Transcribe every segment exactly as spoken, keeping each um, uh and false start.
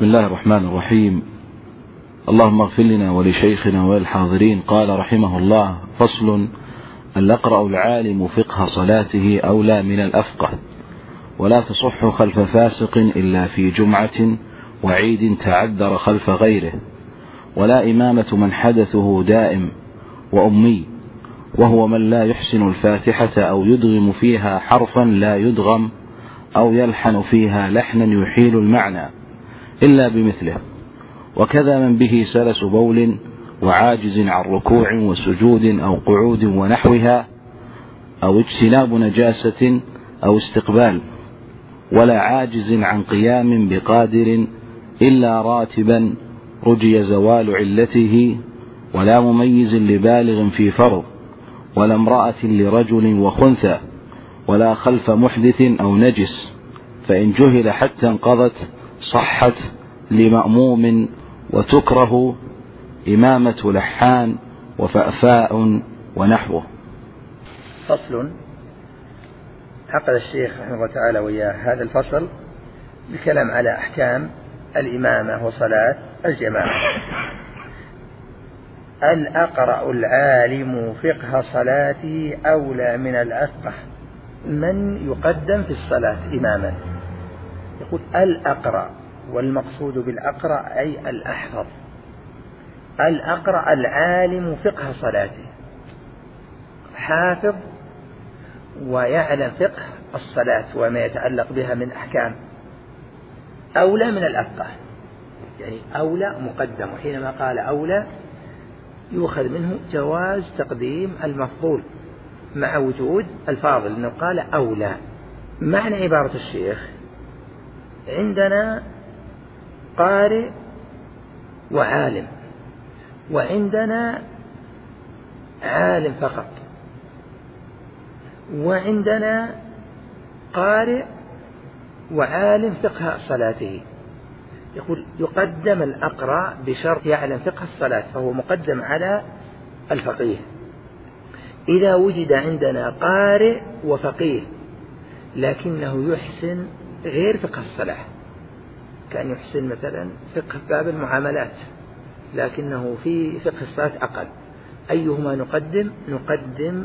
بسم الله الرحمن الرحيم. اللهم اغفر لنا ولشيخنا وللحاضرين. قال رحمه الله: فصل: أن يقرأ العالم فقه صلاته أولى من الأفقه، ولا تصح خلف فاسق إلا في جمعة وعيد تعذر خلف غيره، ولا إمامة من حدثه دائم وأمي، وهو من لا يحسن الفاتحة أو يدغم فيها حرفا لا يدغم أو يلحن فيها لحنا يحيل المعنى إلا بمثله، وكذا من به سلس بول وعاجز عن ركوع وسجود أو قعود ونحوها، أو اجتناب نجاسة أو استقبال، ولا عاجز عن قيام بقادر إلا راتبا رجي زوال علته، ولا مميز لبالغ في فرض، ولا امرأة لرجل وخنثى، ولا خلف محدث أو نجس، فإن جهل حتى انقضت صحت لمأموم، وتكره إمامة لحان وفأفاء ونحوه. فصل: عقد الشيخ رحمه الله تعالى وياه هذا الفصل بالكلام على أحكام الإمامة وصلاة الجماعة. الأقرأ العالم فقه صلاته أولى من الأفقه. من يقدم في الصلاة إماما؟ يقول الأقرأ، والمقصود بالأقرأ أي الأحفظ. الأقرأ العالم فقه صلاته، حافظ ويعلم فقه الصلاة وما يتعلق بها من أحكام، أولى من الأفقه. يعني أولى مقدم، وحينما قال أولى يؤخذ منه جواز تقديم المفضول مع وجود الفاضل، لأنه قال أولى. معنى عبارة الشيخ: عندنا قارئ وعالم، وعندنا عالم فقط، وعندنا قارئ وعالم فقه صلاته. يقول يقدم الأقرأ بشرط يعلم فقه الصلاة، فهو مقدم على الفقيه. إذا وجد عندنا قارئ وفقيه لكنه يحسن غير فقه الصلاة، كان يحسن مثلا فقه باب المعاملات لكنه في فقه الصلاة أقل، أيهما نقدم؟ نقدم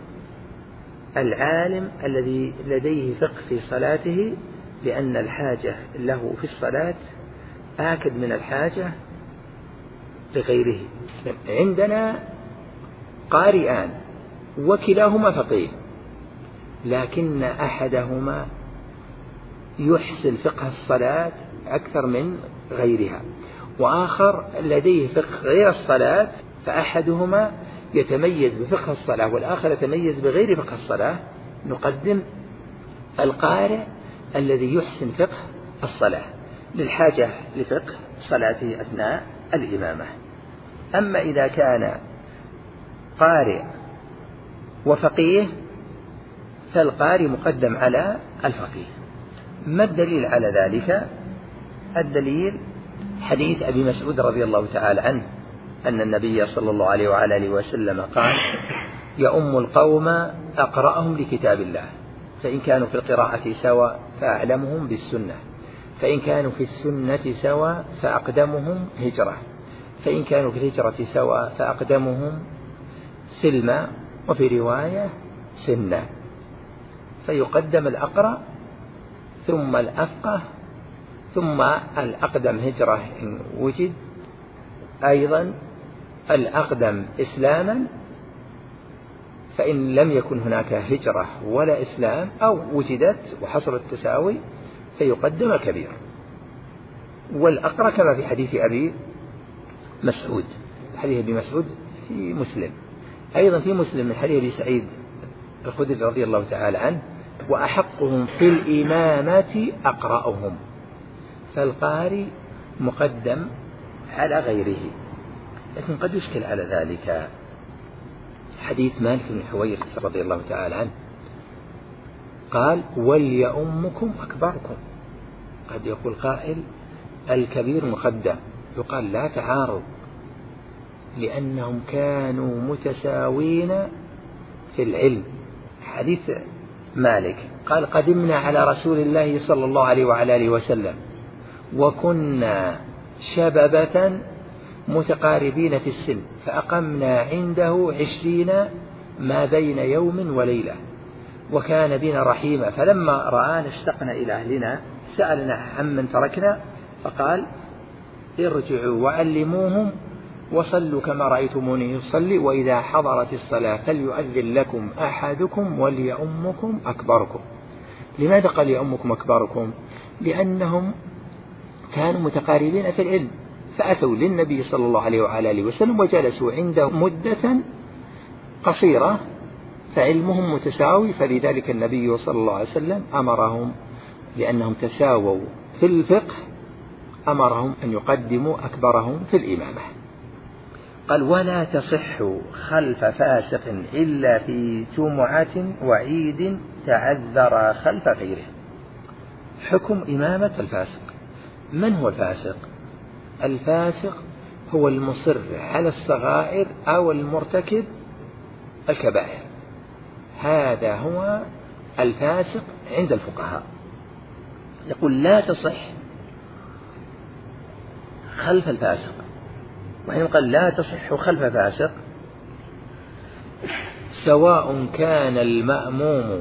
العالم الذي لديه فقه في صلاته، لأن الحاجة له في الصلاة آكد من الحاجة لغيره. عندنا قارئان وكلاهما فقيه، لكن أحدهما يحسن فقه الصلاة أكثر من غيرها، وآخر لديه فقه غير الصلاة، فأحدهما يتميز بفقه الصلاة والآخر يتميز بغير فقه الصلاة. نقدم القارئ الذي يحسن فقه الصلاة للحاجة لفقه صلاته أثناء الإمامة. أما إذا كان قارئ وفقيه فالقارئ مقدم على الفقيه. ما الدليل على ذلك؟ الدليل حديث أبي مسعود رضي الله تعالى عنه أن النبي صلى الله عليه وعلى آله وسلم قال: يؤم القوم أقرأهم لكتاب الله، فإن كانوا في القراءة سواء فأعلمهم بالسنة، فإن كانوا في السنة سواء فأقدمهم هجرة، فإن كانوا في الهجرة سواء فأقدمهم سلما، وفي رواية سنة. فيقدم الأقرأ ثم الأفقه ثم الأقدم هجرة إن وجد، أيضا الأقدم إسلاما، فإن لم يكن هناك هجرة ولا إسلام أو وجدت وحصل التساوي فيقدم الكبير. والأقرأ كما في حديث أبي مسعود، حديث أبي مسعود في مسلم، أيضا في مسلم من حديث أبي سعيد الخدري رضي الله تعالى عنه: وأحقهم في الإمامة أقرأهم. فالقارئ مقدم على غيره. لكن قد يشكل على ذلك حديث مالك بن حويرث رضي الله تعالى عنه قال: وليؤمكم أكبركم. قد يقول قائل: الكبير مقدم. يقال لا تعارض، لأنهم كانوا متساوين في العلم. حديث مالك قال: قدمنا على رسول الله صلى الله عليه وعلى آله وسلم وكنا شبابة متقاربين في السن فأقمنا عنده عشرين ما بين يوم وليلة وكان بنا رحيما فلما رآنا اشتقنا إلى أهلنا سألنا عمن تركنا فقال ارجعوا وعلموهم وصلوا كما رأيتموني يصلي وإذا حضرت الصلاة فليؤذن لكم أحدكم وليؤمكم أكبركم. لماذا قال يؤمكم أكبركم؟ لأنهم كانوا متقاربين في العلم فأتوا للنبي صلى الله عليه وعلى آله وسلم وجلسوا عنده مدة قصيرة فعلمهم متساوي فلذلك النبي صلى الله عليه وسلم أمرهم لأنهم تساووا في الفقه أمرهم أن يقدموا أكبرهم في الإمامة. قال ولا تصح خلف فاسق إلا في جمعة وعيد تعذر خلف غيره. حكم إمامة الفاسق. من هو الفاسق؟ الفاسق هو المصر على الصغائر أو المرتكب الكبائر، هذا هو الفاسق عند الفقهاء. يقول لا تصح خلف الفاسق، وحين قال لا تصح خلف فاسق سواء كان المأموم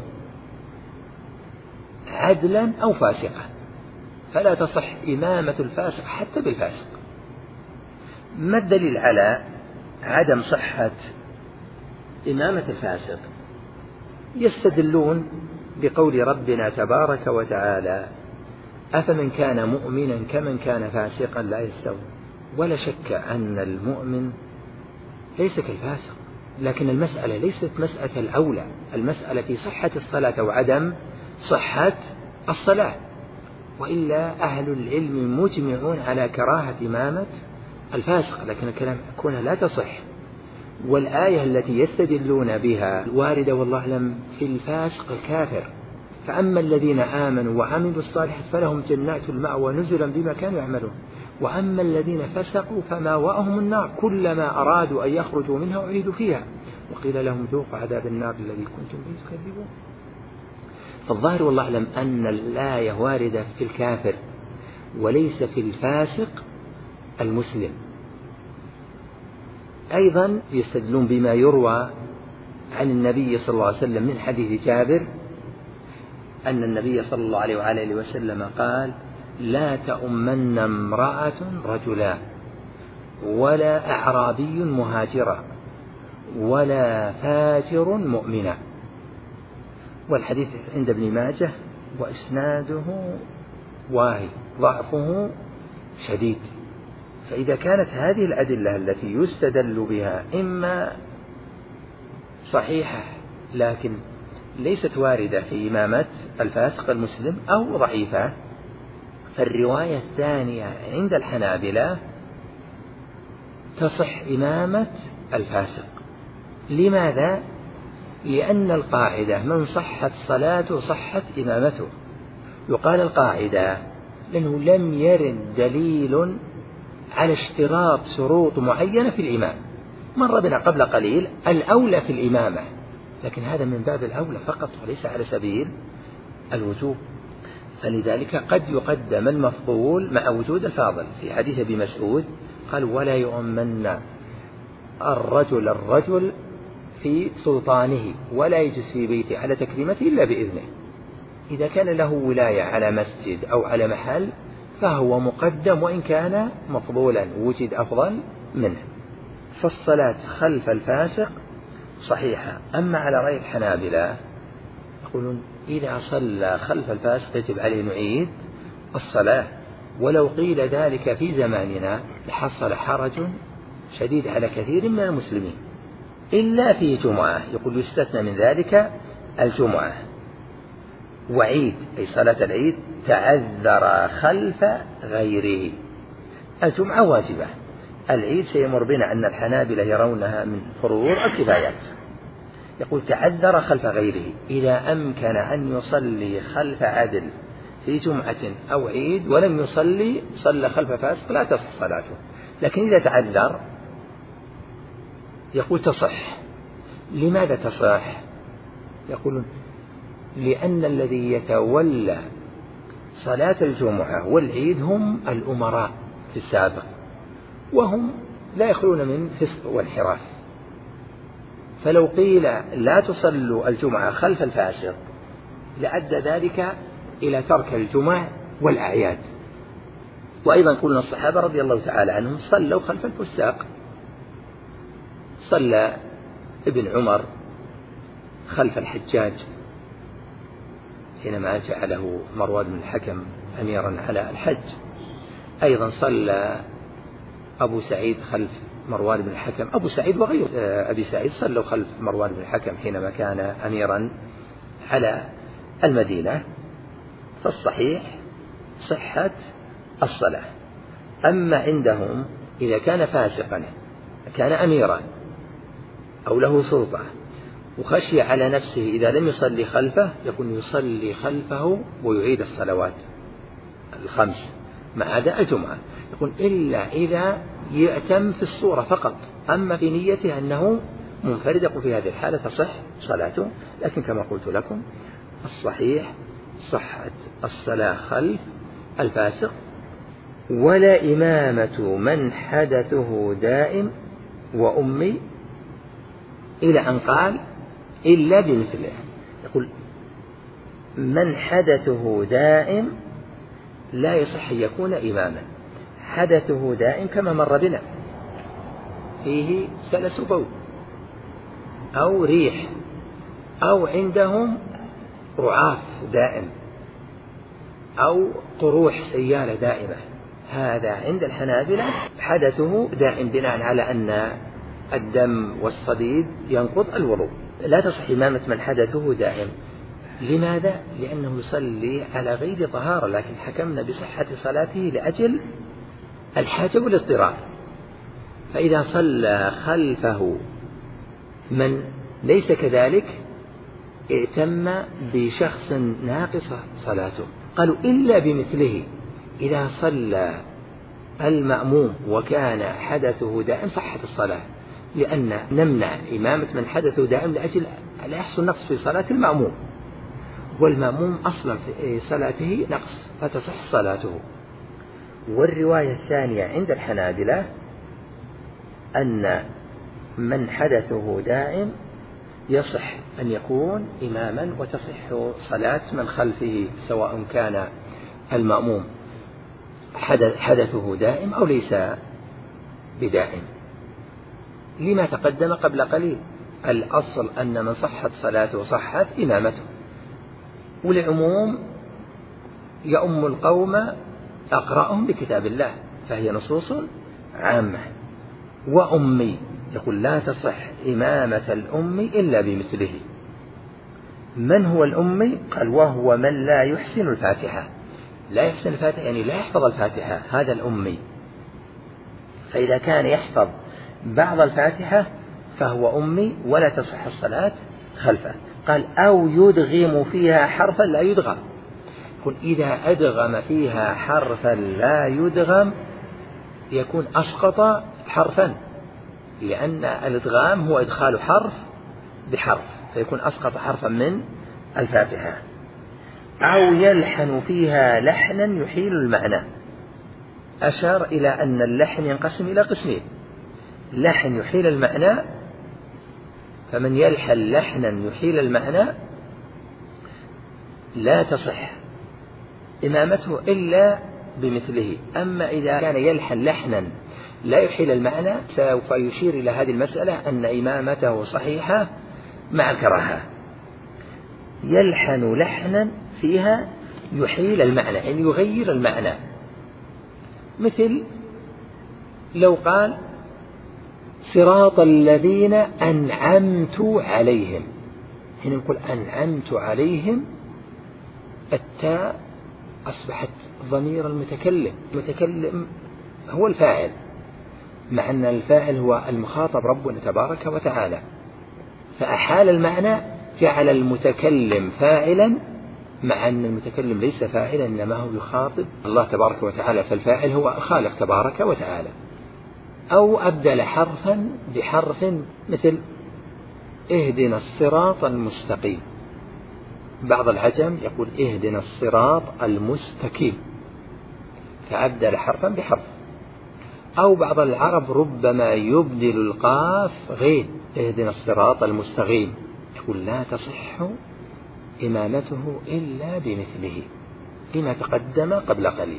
عدلا أو فاسقا فلا تصح إمامة الفاسق حتى بالفاسق. ما الدليل على عدم صحة إمامة الفاسق؟ يستدلون بقول ربنا تبارك وتعالى أفمن كان مؤمنا كمن كان فاسقا لا يستوي. ولا شك أن المؤمن ليس كالفاسق، لكن المسألة ليست مسألة الأولى، المسألة في صحة الصلاة وعدم صحة الصلاة، وإلا أهل العلم مجمعون على كراهة إمامة الفاسق، لكن الكلام كونها لا تصح. والآية التي يستدلون بها واردة والله أعلم في الفاسق الكافر، فأما الذين آمنوا وعملوا الصالحات فلهم جنات المأوى نزلا بما كانوا يعملون، وأما الذين فسقوا فماواهم النار كلما أرادوا أن يخرجوا منها أعيدوا فيها وقيل لهم ذوقوا عذاب النار الذي كنتم به تكذبون. فالظاهر والله أعلم أن الآية واردة في الكافر وليس في الفاسق المسلم. أيضا يستدلون بما يروى عن النبي صلى الله عليه وسلم من حديث جابر أن النبي صلى الله عليه وآله وسلم قال لا تؤمن امرأة رجلا ولا أعرابي مهاجرا ولا فاجر مؤمنا. والحديث عند ابن ماجه وإسناده واهي ضعفه شديد. فإذا كانت هذه الأدلة التي يستدل بها إما صحيحة لكن ليست واردة في إمامة الفاسق المسلم أو ضعيفة، فالرواية الثانية عند الحنابلة تصح إمامة الفاسق. لماذا؟ لأن القاعدة من صحت صلاته صحت إمامته. يقال القاعدة لأنه لم يرد دليل على اشتراط شروط معينة في الإمام. مر بنا قبل قليل الأولى في الإمامة، لكن هذا من باب الأولى فقط وليس على سبيل الوجوب، فلذلك قد يقدم المفضول مع وجود الفاضل. في حديث ابي مسعود قال ولا يؤمن الرجل الرجل في سلطانه ولا يجلس في بيته على تكريمته إلا بإذنه. إذا كان له ولاية على مسجد أو على محل فهو مقدم وإن كان مفضولا وجد أفضل منه. فالصلاة خلف الفاسق صحيحة. أما على رأي الحنابلة يقولون إذا صلى خلف الفاسق يجب عليه نعيد الصلاة، ولو قيل ذلك في زماننا لحصل حرج شديد على كثير من المسلمين إلا في جمعة. يقول يستثنى من ذلك الجمعة وعيد أي صلاة العيد تعذر خلف غيره. الجمعة واجبة، العيد سيمر بنا أن الحنابلة يرونها من فروض الكفايات. يقول تعذر خلف غيره إذا أمكن أن يصلي خلف عدل في جمعة أو عيد ولم يصلي صلى خلف فاسق لا تصح صلاته. لكن إذا تعذر يقول تصح. لماذا تصح؟ يقولون لأن الذي يتولى صلاة الجمعة والعيد هم الأمراء، في السابق، وهم لا يخلون من فسق وانحراف. فلو قيل لا تصلوا الجمعة خلف الفاسق لأدى ذلك إلى ترك الجمع والأعياد. وأيضا قلنا الصحابة رضي الله تعالى عنهم صلوا خلف الفساق. صلى ابن عمر خلف الحجاج حينما جعله مروان بن الحكم أميرا على الحج. أيضا صلى أبو سعيد خلف مروان بن الحكم، أبو سعيد وغير أبي سعيد صلوا خلف مروان بن الحكم حينما كان أميرا على المدينة. فالصحيح صحة الصلاة. أما عندهم إذا كان فاسقا كان أميرا أو له سلطة وخشي على نفسه إذا لم يصلي خلفه يكون يصلي خلفه ويعيد الصلوات الخمس ما عدا الجمعة، يقول إلا إذا يأتم في الصورة فقط، أما في نيته أنه منفرد يقول في هذه الحالة تصح صلاته. لكن كما قلت لكم الصحيح صحة الصلاة خلف الفاسق. ولا إمامة من حدثه دائم وأمي إلى أن قال إلا بمثله. يقول من حدثه دائم لا يصح أن يكون إماما. حدثه دائم كما مر بنا فيه سلس بول أو ريح أو عندهم رعاف دائم أو طروح سيالة دائمة، هذا عند الحنابلة حدثه دائم بناء على أن الدم والصديد ينقض الوضوء. لا تصح إمامة من حدثه دائم. لماذا؟ لأنه يصلي على غير طهارة، لكن حكمنا بصحة صلاته لأجل الحاجة والاضطرار. فإذا صلى خلفه من ليس كذلك ائتم بشخص ناقص صلاته. قالوا إلا بمثله. إذا صلى المأموم وكان حدثه دائم صحت الصلاة، لأن نمنع إمامة من حدثه دائم لأجل لا يحصل نقص في صلاة المأموم، والمأموم أصلا في صلاته نقص فتصح صلاته. والرواية الثانية عند الحنابلة أن من حدثه دائم يصح أن يكون إماما وتصح صلاة من خلفه سواء كان المأموم حدثه دائم أو ليس بدائم، لما تقدم قبل قليل. الأصل أن من صحت صلاته صحت إمامته. والعموم يؤم القوم أقرأهم بكتاب الله، فهي نصوص عامة. وأمي يقول لا تصح إمامة الأمي إلا بمثله. من هو الأمي؟ قال وهو من لا يحسن الفاتحة. لا يحسن الفاتحة يعني لا يحفظ الفاتحة، هذا الأمي. فإذا كان يحفظ بعض الفاتحة فهو أمي ولا تصح الصلاة خلفه. قال أو يدغم فيها حرفا لا يدغم. يقول إذا أدغم فيها حرفا لا يدغم يكون أسقط حرفا، لأن الإدغام هو إدخال حرف بحرف، فيكون أسقط حرفا من الفاتحة. أو يلحن فيها لحنا يحيل المعنى. أشار إلى أن اللحن ينقسم إلى قسمين: لحن يحيل المعنى، فمن يلحن لحنا يحيل المعنى لا تصح إمامته إلا بمثله. أما إذا كان يلحن لحنا لا يحيل المعنى سوف يشير إلى هذه المسألة أن إمامته صحيحة مع الكراهة. يلحن لحنا فيها يحيل المعنى يعني يغير المعنى، مثل لو قال صراط الذين أنعمت عليهم، حين نقول أنعمت عليهم التاء أصبحت ضمير المتكلم، المتكلم هو الفاعل، مع أن الفاعل هو المخاطب ربنا تبارك وتعالى، فأحال المعنى جعل المتكلم فاعلا مع أن المتكلم ليس فاعلا إنما هو يخاطب الله تبارك وتعالى، فالفاعل هو الخالق تبارك وتعالى. أو أبدل حرفا بحرف مثل اهدنا الصراط المستقيم، بعض العجم يقول اهدنا الصراط المستقيم، فأبدل حرفا بحرف أو بعض العرب ربما يبدل القاف غين، اهدنا الصراط المستقيم، يقول لا تصح إمامته إلا بمثله لما تقدم قبل قليل.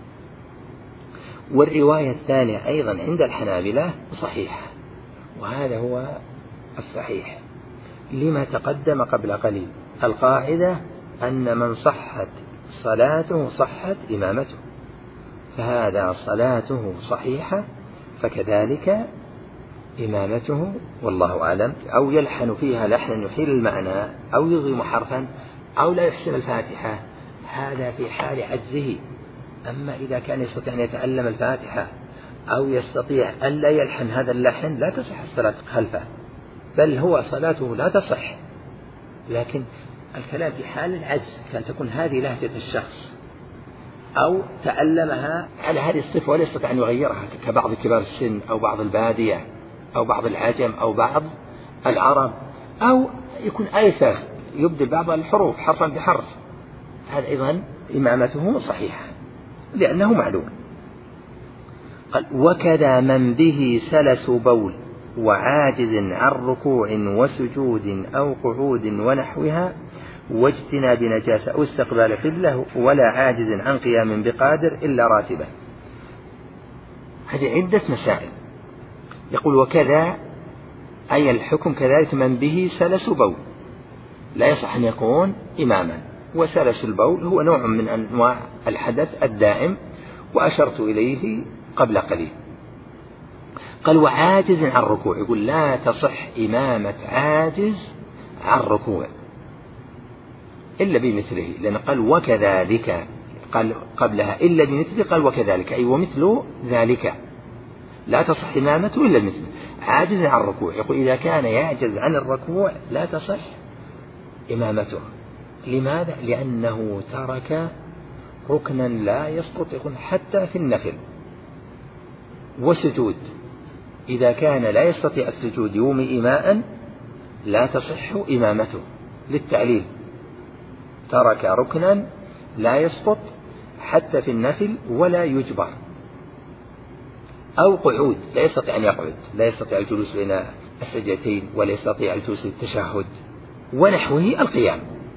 والرواية الثانية أيضا عند الحنابلة صحيحة، وهذا هو الصحيح لما تقدم قبل قليل. القاعدة أن من صحت صلاته صحت إمامته، فهذا صلاته صحيحة فكذلك إمامته، والله أعلم. أو يلحن فيها لحنا يحيل المعنى، أو يضغم حرفا، أو لا يحسن الفاتحة، هذا في حال عجزه. أما إذا كان يستطيع أن يتعلم الفاتحة أو يستطيع أن لا يلحن هذا اللحن لا تصح الصلاة خلفه، بل هو صلاته لا تصح. لكن الكلام في حال العجز، كان تكون هذه لهجة الشخص أو تعلمها على هذه الصفة ولا يستطيع أن يغيرها، كبعض كبار السن أو بعض البادية أو بعض العجم أو بعض العرب، أو يكون أيسر يبدل بعض الحروف حرفا بحرف، هذا أيضا إمامته صحيحة لأنه معلوم. قال وكذا من به سلس بول وعاجز عن ركوع وسجود أو قعود ونحوها واجتناب نجاسة أو استقبال قبله ولا عاجز عن قيام بقادر إلا راتبة. هذه عدة مسائل. يقول وكذا أي الحكم كذلك من به سلس بول، لا يصح أن يكون إماما. وسلس البول هو نوع من أنواع الحدث الدائم، وأشرت إليه قبل قليل. قال وعاجز عن ركوع، يقول لا تصح إمامة عاجز عن ركوع إلا بمثله، لأن قال وكذلك، قال قبلها إلا بمثله، قال وكذلك أي ومثل ذلك، لا تصح إمامته إلا بمثله. عاجز عن الركوع، يقول إذا كان يعجز عن الركوع لا تصح إمامته. لماذا؟ لأنه ترك ركنا لا يسقط، يكون حتى في النفل. وسجود، إذا كان لا يستطيع السجود يومي إيماء لا تصح إمامته للتعليل، ترك ركنا لا يسقط حتى في النفل ولا يجبر. أو قعود، لا يستطيع أن يقعد، لا يستطيع الجلوس بين السجدتين ولا يستطيع الجلوس للتشهد ونحوه القيام.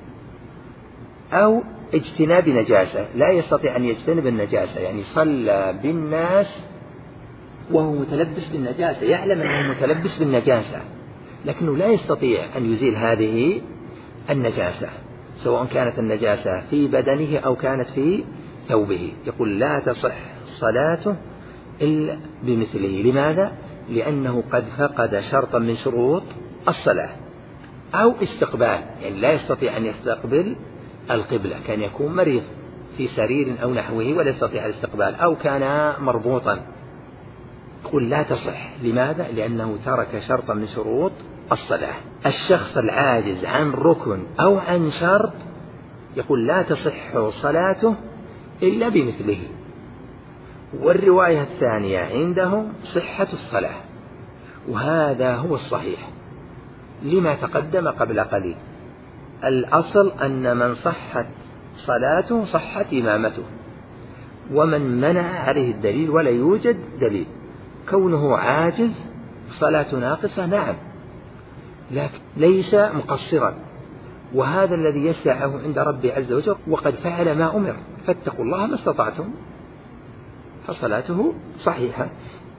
أو اجتناب نجاسة، لا يستطيع أن يجتنب النجاسة، يعني صلى بالناس وهو متلبس بالنجاسة، يعلم أنه متلبس بالنجاسة لكنه لا يستطيع أن يزيل هذه النجاسة، سواء كانت النجاسة في بدنه أو كانت في ثوبه. يقول لا تصح صلاته إلا بمثله. لماذا؟ لأنه قد فقد شرطا من شروط الصلاة. أو استقبال، يعني لا يستطيع أن يستقبل القبلة، كان يكون مريض في سرير أو نحوه ولا يستطيع الاستقبال، أو كان مربوطا، يقول لا تصح. لماذا؟ لأنه ترك شرطا من شروط الصلاة. الشخص العاجز عن ركن أو عن شرط يقول لا تصح صلاته إلا بمثله. والرواية الثانية عندهم صحة الصلاة، وهذا هو الصحيح لما تقدم قبل قليل. الأصل أن من صحت صلاته صحت إمامته، ومن منع عليه الدليل ولا يوجد دليل. كونه عاجز صلاة ناقصة نعم، لكن ليس مقصرا، وهذا الذي يسعه عند ربي عز وجل، وقد فعل ما أمر، فاتقوا الله ما استطعتم، فصلاته صحيحة.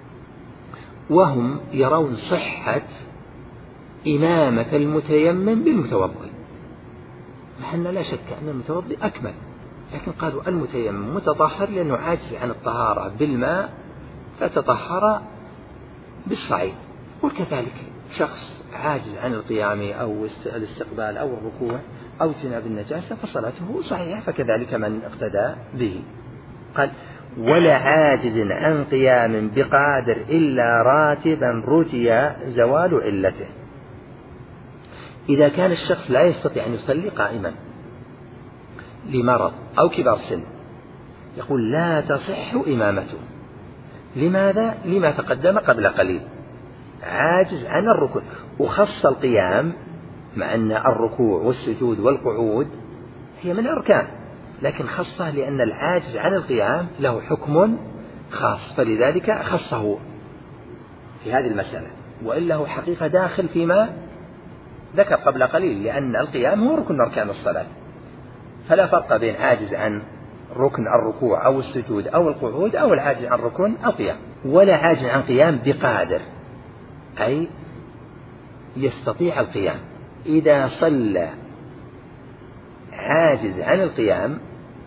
وهم يرون صحة إمامة المتيمم بالمتوضئ، مع أن لا شك أن المتوضئ أكمل، لكن قالوا المتيمم متطهر لأنه عاجز عن الطهارة بالماء فتطهر بالصعيد. وكذلك شخص عاجز عن القيام أو الاستقبال أو الركوع أو اجتناب النجاسة فصلاته صحيحة، فكذلك من اقتدى به. قال ولا عاجز عن قيام بقادر إلا راتبا رجي زوال علته. إذا كان الشخص لا يستطيع أن يصلي قائما لمرض أو كبار سن، يقول لا تصح إمامته. لماذا؟ لما تقدم قبل قليل، عاجز عن الركوع، وخص القيام مع أن الركوع والسجود والقعود هي من الأركان، لكن خصه لأن العاجز عن القيام له حكم خاص، فلذلك خصه في هذه المسألة، وإلا هو حقيقة داخل فيما ذكر قبل قليل، لأن القيام هو ركن من أركان الصلاة، فلا فرق بين عاجز عن ركن الركوع أو السجود أو القعود أو العاجز عن ركن القيام، ولا عاجز عن قيام بقادر، أي يستطيع القيام. إذا صلى عاجز عن القيام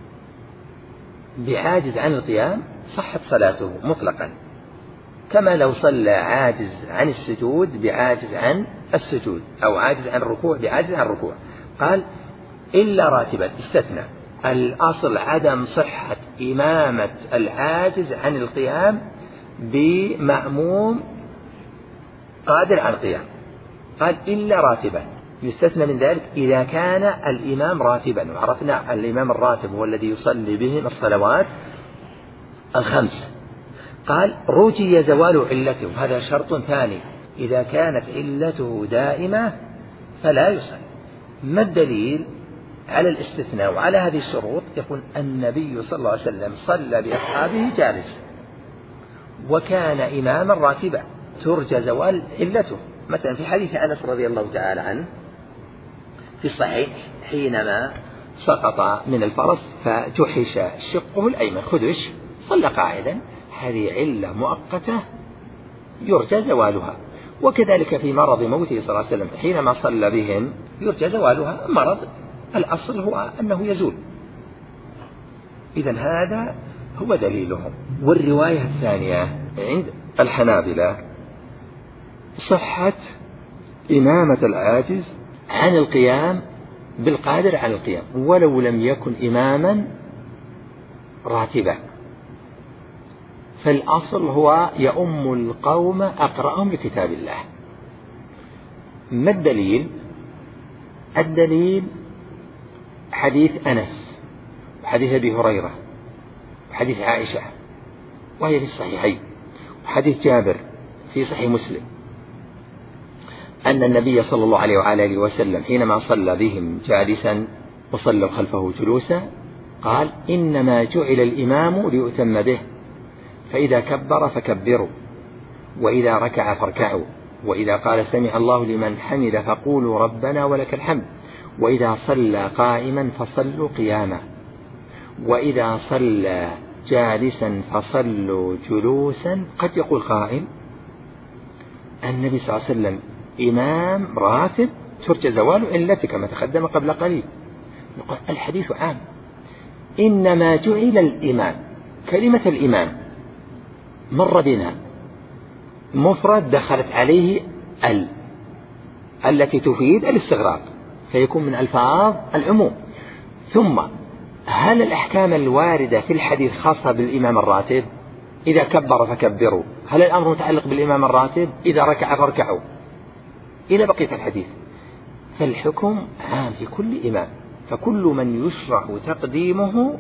بعاجز عن القيام صحت صلاته مطلقا، كما لو صلى عاجز عن السجود بعاجز عن السجود، أو عاجز عن الركوع بعاجز عن الركوع. قال إلا راتبا، استثنى. الأصل عدم صحة إمامة العاجز عن القيام بمأموم قادر على القيام. قال إلا راتبا، يستثنى من ذلك إذا كان الإمام راتبا، وعرفنا الإمام الراتب هو الذي يصلي بهم الصلوات الخمس. قال رجي زوال علته، هذا شرط ثاني، إذا كانت علته دائمة فلا يصلي. ما الدليل على الاستثناء وعلى هذه الشروط؟ يقول النبي صلى الله عليه وسلم صلى بأصحابه جالس، وكان إماما راتبا ترجى زوال علته. مثلا في حديث أنس رضي الله تعالى عنه في الصحيح حينما سقط من الفرس فجحش شقه الأيمن خدش، صلى قاعدا، هذه علة مؤقتة يرجى زوالها. وكذلك في مرض موته صلى الله عليه وسلم حينما صلى بهم يرجى زوالها، مرض الأصل هو أنه يزول. إذن هذا هو دليلهم. والرواية الثانية عند الحنابلة صحة إمامة العاجز عن القيام بالقادر على القيام ولو لم يكن إماما راتبا، فالأصل هو يؤم القوم أقرأهم لكتاب الله. ما الدليل؟ الدليل حديث أنس وحديث أبي هريرة وحديث عائشة وهي في الصحيحين، وحديث جابر في صحيح مسلم، أن النبي صلى الله عليه وآله وسلم حينما صلى بهم جالسا وصلوا خلفه جلوسا قال إنما جعل الإمام ليؤتم به، فإذا كبر فكبروا، وإذا ركع فاركعوا، وإذا قال سمع الله لمن حمد فقولوا ربنا ولك الحمد، وإذا صلى قائما فصلوا قياما، وإذا صلى جالسا فصلوا جلوسا. قد يقول قائل النبي صلى الله عليه وسلم إمام راتب ترجى زوال علته كما تقدم قبل قليل. يقول الحديث عام، إنما جعل الإمام، كلمة الإمام مر بنا مفرد دخلت عليه ال التي تفيد الاستغراق، فيكون من ألفاظ العموم. ثم هل الأحكام الواردة في الحديث خاصة بالإمام الراتب؟ إذا كبر فكبروا، هل الأمر متعلق بالإمام الراتب؟ إذا ركع فاركعوا، إلى بقية الحديث. فالحكم عام في كل إمام، فكل من يشرع تقديمه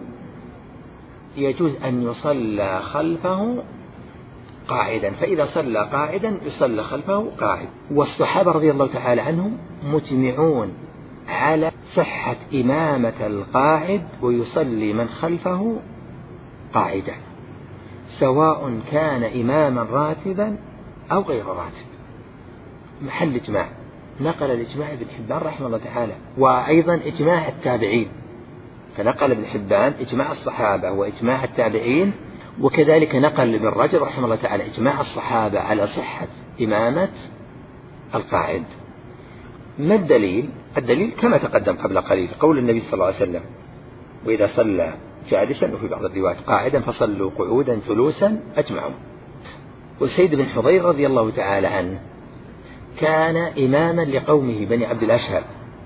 يجوز أن يصلى خلفه قاعدا، فإذا صلى قاعدا يصلى خلفه قاعد. والصحابة رضي الله تعالى عنهم مجمعون على صحة إمامة القاعد ويصلي من خلفه قاعدا، سواء كان إماما راتبا أو غير راتب. محل إجماع، نقل الإجماع ابن حبان رحمه الله تعالى، وأيضا إجماع التابعين، فنقل ابن حبان إجماع الصحابة وإجماع التابعين، وكذلك نقل ابن رجب رحمه الله تعالى إجماع الصحابة على صحة إمامة القاعد. ما الدليل؟ الدليل كما تقدم قبل قليل، قول النبي صلى الله عليه وسلم وإذا صلى جالسا، وفي بعض الروايات قاعدا، فصلوا قعودا جلوسا أجمعوا. وسيد بن حضير رضي الله تعالى عنه كان إماما لقومه بني عبد الأشهل،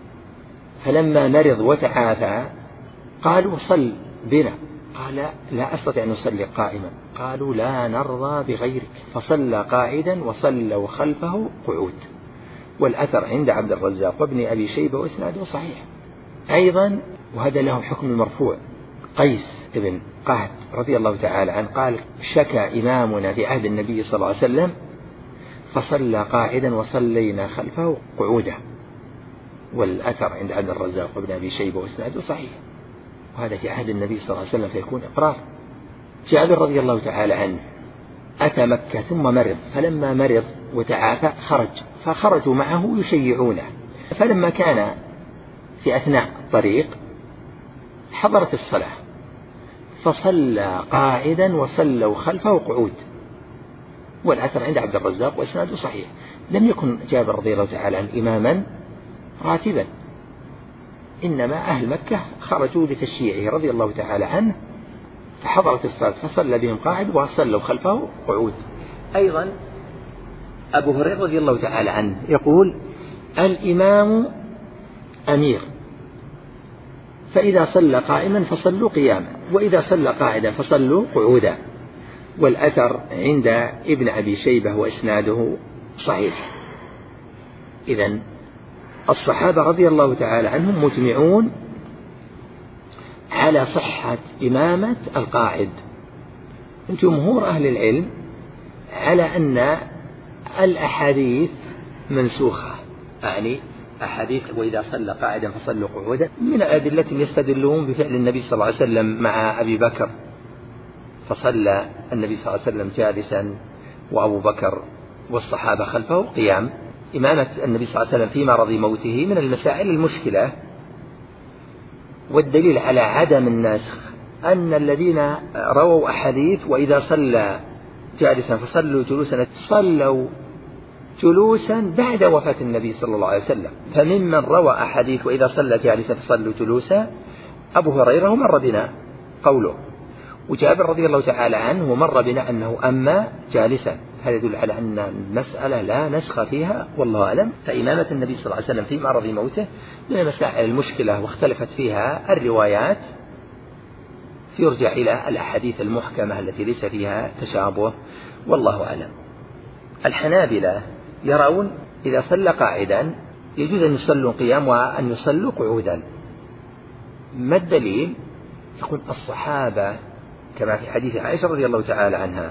فلما مرض وتعافى قالوا صل بنا، قال لا أستطيع أن أصلي قائما، قالوا لا نرضى بغيرك، فصلى قاعدا وصلوا خلفه قعود. والأثر عند عبد الرزاق وابن أبي شيبة وإسناده صحيح. أيضا وهذا له حكم المرفوع، قيس بن قهد رضي الله تعالى عنه قال شكى إمامنا في عهد النبي صلى الله عليه وسلم فصلى قاعدا وصلينا خلفه قعودا. والأثر عند عبد الرزاق وابن أبي شيبة وإسناده صحيح، وهذا في عهد النبي صلى الله عليه وسلم فيكون إقرار. جابر رضي الله تعالى عنه أتى مكة ثم مرض، فلما مرض وتعافى خرج، فخرجوا معه يشيعونه، فلما كان في أثناء الطريق حضرت الصلاة فصلى قاعدا وصلوا خلفه قعود، والأثر عند عبد الرزاق وإسناده صحيح. لم يكن جابر رضي الله تعالى عنه إماما راتبا، إنما أهل مكة خرجوا لتشييعه رضي الله تعالى عنه، فحضرت الصلاة فصلى بهم قاعد وصلوا خلفه قعود. أيضا أبو هريرة رضي الله تعالى عنه يقول: الإمام أمير، فإذا صلى قائما فصلوا قياما، وإذا صلى قاعدا فصلوا قعودا. والأثر عند ابن أبي شيبة وإسناده صحيح. إذن الصحابة رضي الله تعالى عنهم مجمعون على صحة إمامة القاعد. جمهور أهل العلم على أن الأحاديث منسوخة، يعني أحاديث وإذا صلى قاعدا فصلوا قعودا من الأدلة يستدلون بفعل النبي صلى الله عليه وسلم مع أبي بكر، فصلى النبي صلى الله عليه وسلم جالسا وأبو بكر والصحابة خلفه قيام. إمامة النبي صلى الله عليه وسلم في مرض موته من المسائل المشكلة، والدليل على عدم النسخ أن الذين رووا أحاديث وإذا صلى جالسا فصلوا جلوسا صلوا جلوسا بعد وفاة النبي صلى الله عليه وسلم. فممن روى أحاديث وإذا صلى جالسا فصلوا جلوسا أبو هريرة ومر بنا قوله، وجابر رضي الله تعالى عنه ومر بنا أنه أما جالسا. هذا يدل على أن المسألة لا نسخ فيها والله أعلم. فإمامة النبي صلى الله عليه وسلم في مرض موته من المسائل المشكلة واختلفت فيها الروايات، يرجع إلى الأحاديث المحكمة التي ليس فيها تشابه والله أعلم. الحنابلة يرون إذا صلى قاعدا يجوز أن يصلوا قيام وأن يصلوا قعودا. ما الدليل؟ يقول الصحابة كما في حديث عائشة رضي الله تعالى عنها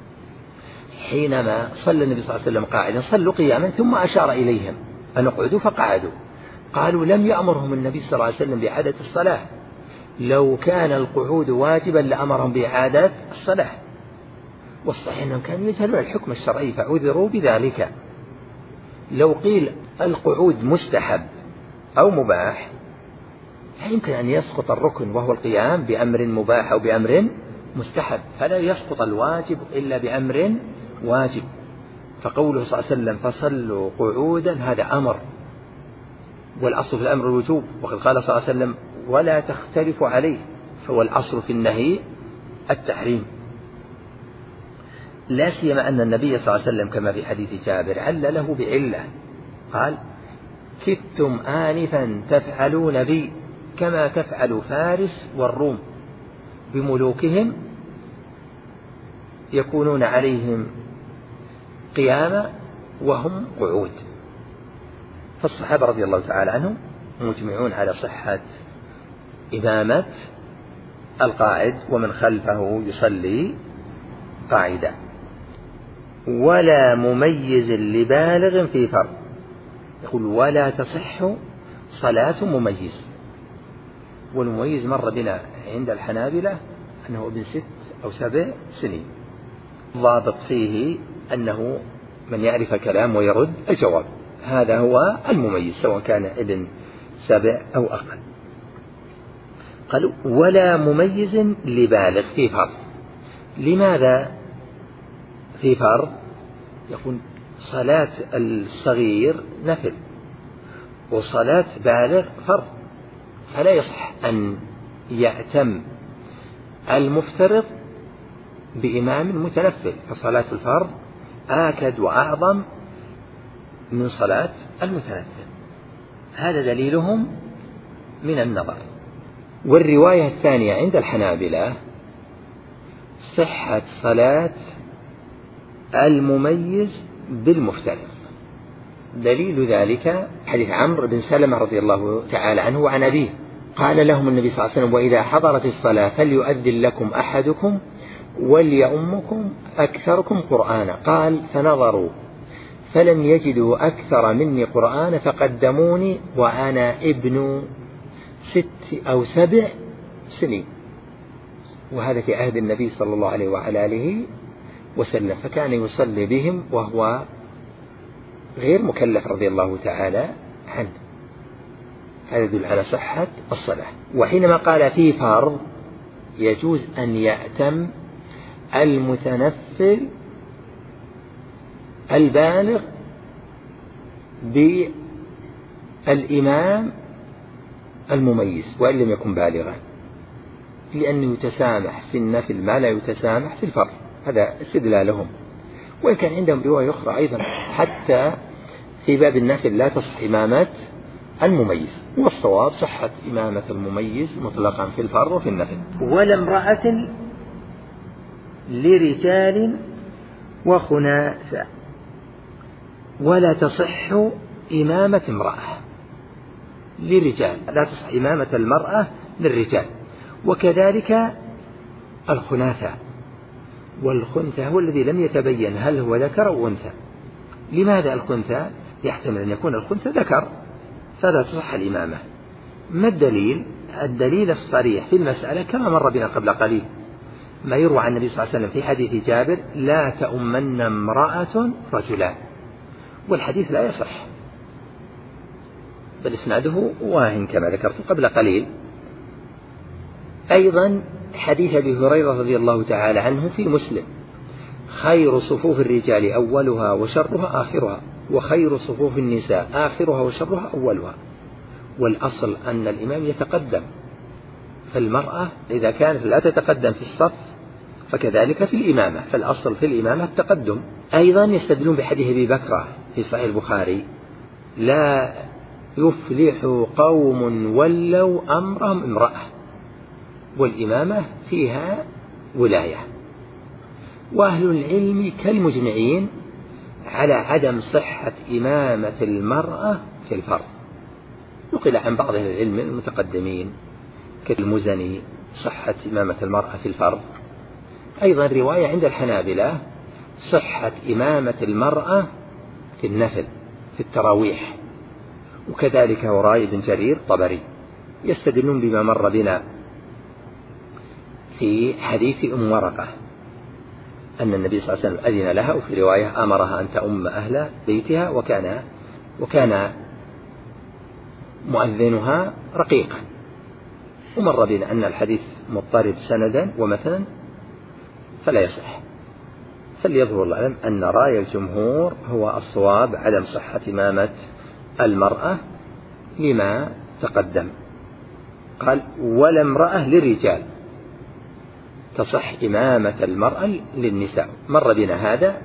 حينما صلى النبي صلى الله عليه وسلم قاعدا صلوا قياما ثم أشار إليهم أن اقعدوا فقعدوا. قالوا لم يأمرهم النبي صلى الله عليه وسلم بإعادة الصلاة، لو كان القعود واجبا لأمرهم بإعادة الصلاة. والصحيح أنهم كانوا يجهلون الحكم الشرعي فعذروا بذلك. لو قيل القعود مستحب أو مباح لا يمكن أن يسقط الركن وهو القيام بأمر مباح أو بأمر مستحب، فلا يسقط الواجب إلا بأمر واجب. فقوله صلى الله عليه وسلم فصلوا قعودا هذا أمر، والأصل في الأمر الوجوب، وقد قال صلى الله عليه وسلم ولا تختلف عليه، فهو الأصل في النهي التحريم. لا سيما أن النبي صلى الله عليه وسلم كما في حديث جابر علله بعلة، قال كدتم آنفا تفعلون بي كما تفعل فارس والروم بملوكهم يكونون عليهم قياما وهم قعود. فالصحابة رضي الله تعالى عنهم مجمعون على صحة إمامة القاعد ومن خلفه يصلي قاعدا. ولا مميز لبالغ في فرض، يقول ولا تصح صلاة مميز. والمميز مر بنا عند الحنابلة أنه ابن ست أو سبع سنين، ضابط فيه أنه من يعرف كلام ويرد الجواب، هذا هو المميز سواء كان ابن سبع أو أقل. قالوا ولا مميز لبالغ في فرض. لماذا في فرض؟ يكون صلاة الصغير نفل وصلاة بالغ فرض، فلا يصح أن يأتم المفترض بإمام متنفل، فصلاة الفرض آكد وأعظم من صلاة المتنفل. هذا دليلهم من النظر. والرواية الثانية عند الحنابلة صحة صلاة المميز بالمفترض. دليل ذلك حديث عمرو بن سلمة رضي الله تعالى عنه وعن أبيه قال لهم النبي صلى الله عليه وسلم وإذا حضرت الصلاة فليؤذن لكم أحدكم وليؤمكم أكثركم قرآنا. قال فنظروا فلم يجدوا أكثر مني قرآن فقدموني وأنا ابن ست أو سبع سنين. وهذا في عهد النبي صلى الله عليه وعلى آله وسلم، فكان يصلي بهم وهو غير مكلف رضي الله تعالى عنه. هذا يدل على صحة الصلاة. وحينما قال في فرض يجوز أن يأتم المتنفل البالغ بالإمام المميز وإن لم يكن بالغا، لأنه يتسامح في النفل ما لا يتسامح في الفرض، هذا استدلالهم. وإن كان عندهم رواية أخرى أيضا حتى في باب النفل لا تصح إمامة المميز، والصواب صحة إمامة المميز مطلقا في الفرض وفي النفل. ولا امرأة لرجال وخناثة، ولا تصح إمامة امرأة لرجال، لا تصح إمامة المرأة للرجال، وكذلك الخناثة. والخنثى هو الذي لم يتبين هل هو ذكر أو أنثى. لماذا الخنثى؟ يحتمل أن يكون الخنثى ذكر فلا تصح الإمامة. ما الدليل؟ الدليل الصريح في المسألة كما مر بنا قبل قليل، ما يروى عن النبي صلى الله عليه وسلم في حديث جابر: لا تؤمن امرأة رجلان، والحديث لا يصح، بل إسناده واهن كما ذكرت قبل قليل. أيضا حديث أبي هريرة رضي الله تعالى عنه في مسلم: خير صفوف الرجال أولها وشرها آخرها، وخير صفوف النساء آخرها وشرها أولها. والأصل أن الإمام يتقدم، فالمرأة إذا كانت لا تتقدم في الصف فكذلك في الإمامة، فالأصل في الإمامة التقدم. أيضا يستدلون بحديث أبي بكرة في صحيح البخاري: لا يفلح قوم ولوا أمرهم امرأة، والإمامة فيها ولاية. وأهل العلم كالمجمعين على عدم صحة إمامة المرأة في الفرض. نقل عن بعض أهل العلم المتقدمين كالمزني صحة إمامة المرأة في الفرض. أيضا رواية عند الحنابلة صحة إمامة المرأة في النفل في التراويح، وكذلك وراي بن جرير طبري. يستدلون بما مر بنا في حديث أم ورقة أن النبي صلى الله عليه وسلم أذن لها، وفي رواية أمرها أن تؤم أهل بيتها، وكان وكان مؤذنها رقيقا. ومر بنا أن الحديث مضطرب سندا ومثلا فلا يصح. فليظهر العلم أن رأي الجمهور هو الصواب عدم صحة إمامة المرأة لما تقدم. قال: ولا امرأة للرجال، تصح إمامة المرأة للنساء. مر بنا هذا،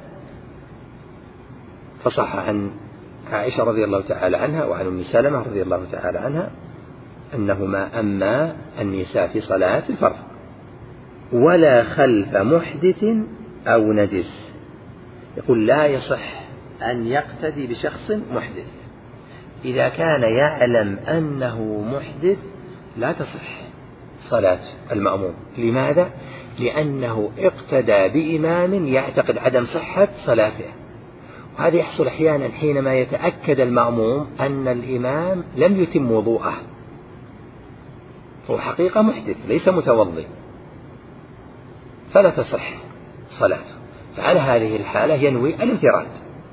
فصح عن عائشة رضي الله تعالى عنها وعن أم سلمة رضي الله تعالى عنها أنهما أما النساء في صلاة الفرض. ولا خلف محدث أو نجس، يقول لا يصح أن يقتدي بشخص محدث. إذا كان يعلم أنه محدث لا تصح صلاة المأموم. لماذا؟ لأنه اقتدى بإمام يعتقد عدم صحة صلاته، وهذا يحصل أحيانا حينما يتأكد المأموم أن الإمام لم يتم وضوءه، هو حقيقة محدث ليس متوضئ، فلا تصح صلاته. فعلى هذه الحالة ينوي الانفراد.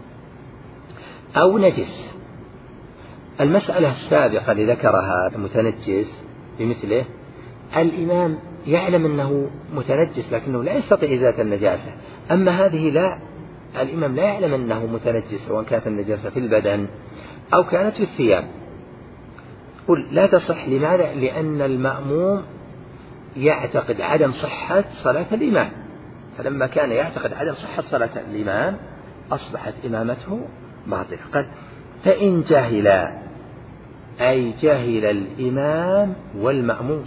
أو نجس. المسألة السابقة اللي ذكرها المتنجس بمثله، الإمام يعلم أنه متنجس لكنه لا يستطيع إزالة النجاسة. أما هذه لا، الإمام لا يعلم أنه متنجس، سواء كانت النجاسة في البدن أو كانت في الثياب. قل لا تصح. لماذا؟ لأن المأموم يعتقد عدم صحة صلاة الإمام، فلما كان يعتقد عدم صحة صلاة الإمام أصبحت إمامته باطلة. قال: فإن جهل، أي جهل الإمام والمأموم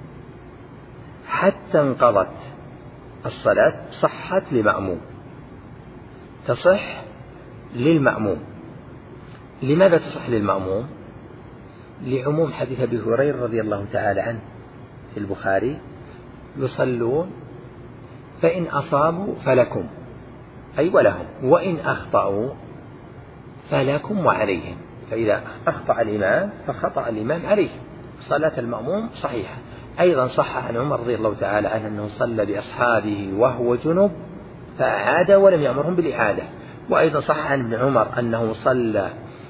حتى انقضت الصلاة صحت لمأموم، تصح للمأموم. لماذا تصح للمأموم؟ لعموم حديث أبي هريرة رضي الله تعالى عنه في البخاري: يصلون فإن أصابوا فلكم، أي ولهم، وإن أخطأوا فلكم وعليهم. فإذا أخطأ الإمام فخطأ الإمام عليه، صلاة المأموم صحيحة. أيضا صح عن عمر رضي الله تعالى عنه أنه صلى بأصحابه وهو جنب فأعاد ولم يأمرهم بالإعادة. وأيضا صح عن ابن عمر أنه صلى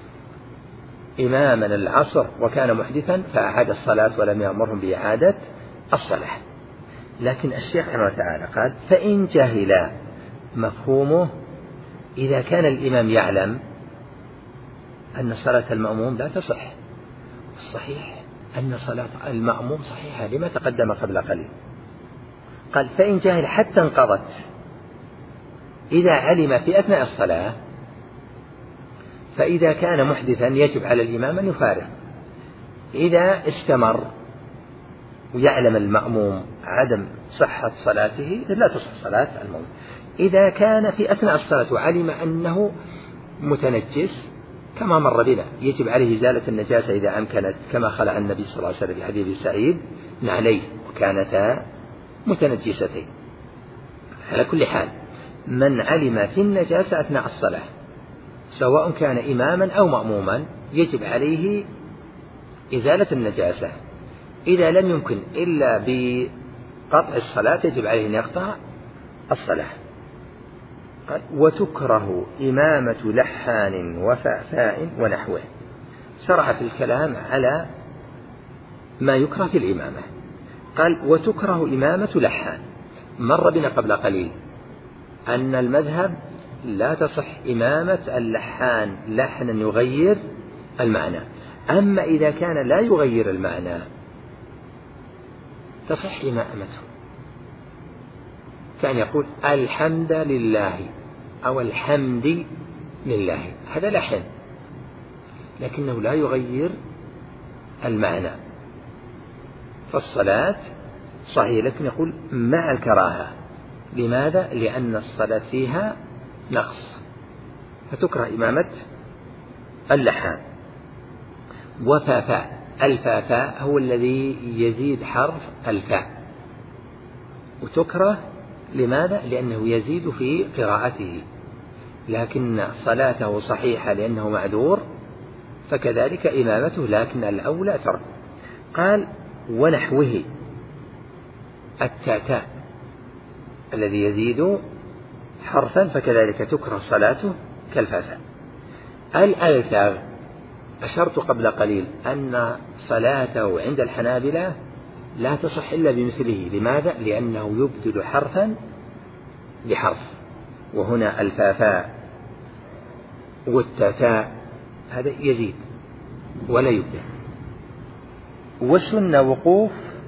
إماما العصر وكان محدثا فأعاد الصلاة ولم يأمرهم بإعادة الصلاة. لكن الشيخ رحمه الله تعالى قال فإن جهل مفهومه إذا كان الإمام يعلم أن صلاة المأموم لا تصح، الصحيح أن صلاة المأموم صحيحة لما تقدم قبل قليل. قال فإن جهل حتى انقضت إذا علم في أثناء الصلاة فإذا كان محدثا يجب على الإمام أن يفارق. إذا استمر ويعلم المأموم عدم صحة صلاته لا تصح صلاة المأموم. إذا كان في أثناء الصلاة وعلم أنه متنجس كما مر بنا يجب عليه إزالة النجاسة إذا أمكنت كما خلع النبي صلى الله عليه وسلم في حديث سعيد نعليه وكانتا متنجستين. على كل حال من علم في النجاسة أثناء الصلاة سواء كان إماما أو مأموما يجب عليه إزالة النجاسة. إذا لم يمكن إلا بقطع الصلاة يجب عليه أن يقطع الصلاة. قال وتكره إمامة لحان وفأفاء ونحوه. شرع في الكلام على ما يكره في الإمامة. قال وتكره إمامة لحان. مر بنا قبل قليل أن المذهب لا تصح إمامة اللحان لحنا يغير المعنى. أما إذا كان لا يغير المعنى تصح إمامته، كان يقول الحمد لله أو الحمد لله، هذا لحن لكنه لا يغير المعنى فالصلاة صحيح، لكن يقول مع الكراهة. لماذا؟ لأن الصلاة فيها نقص فتكره إمامة اللحان. وفافاء، الفافاء هو الذي يزيد حرف الفاء وتكره. لماذا؟ لأنه يزيد في قراءته، لكن صلاته صحيحة لأنه معذور فكذلك إمامته، لكن الأولى ترك. قال ونحوه التاء الذي يزيد حرفا فكذلك تكره صلاته كالفافاء. الألفاظ أشرت قبل قليل أن صلاته عند الحنابلة لا تصح إلا بمثله. لماذا؟ لأنه يبدل حرفا بحرف، وهنا الفافاء والتاء هذا يزيد ولا يبدل. والسنة وقوف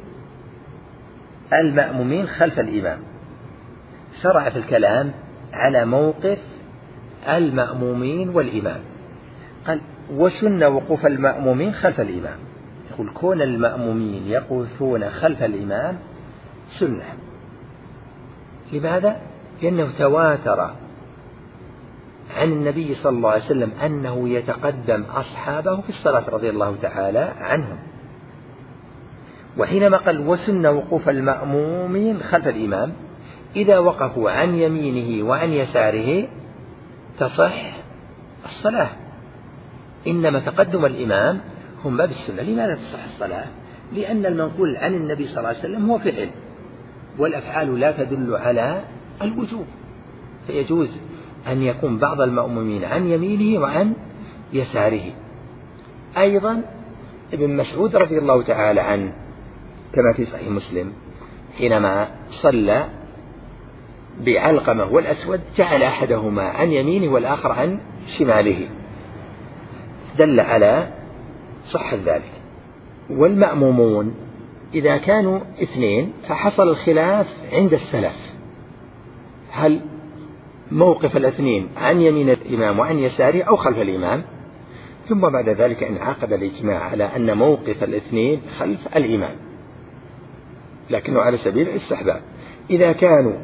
المأمومين خلف الإمام. شرع في الكلام على موقف المأمومين والإمام. قال وسنة وقوف المأمومين خلف الإمام. يقول كون المأمومين يقفون خلف الإمام سنة. لماذا؟ لأنه تواتر عن النبي صلى الله عليه وسلم أنه يتقدم أصحابه في الصلاة رضي الله تعالى عنهم. وحينما قال وسنة وقوف المأمومين خلف الإمام إذا وقفوا عن يمينه وعن يساره تصح الصلاة. إنما تقدم الإمام هم باب السنة. لماذا تصح الصلاة؟ لأن المنقول عن النبي صلى الله عليه وسلم هو فعل، والأفعال لا تدل على الوجوب، فيجوز أن يكون بعض المأمومين عن يمينه وعن يساره. أيضا ابن مسعود رضي الله تعالى عنه كما في صحيح مسلم حينما صلى بعلقمة والأسود جعل أحدهما عن يمينه والآخر عن شماله، دل على صحة ذلك. والمأمومون إذا كانوا اثنين فحصل الخلاف عند السلف هل موقف الاثنين عن يمين الإمام وعن يساره أو خلف الإمام، ثم بعد ذلك انعقد الإجماع على أن موقف الاثنين خلف الإمام لكنه على سبيل الاستحباب. إذا كانوا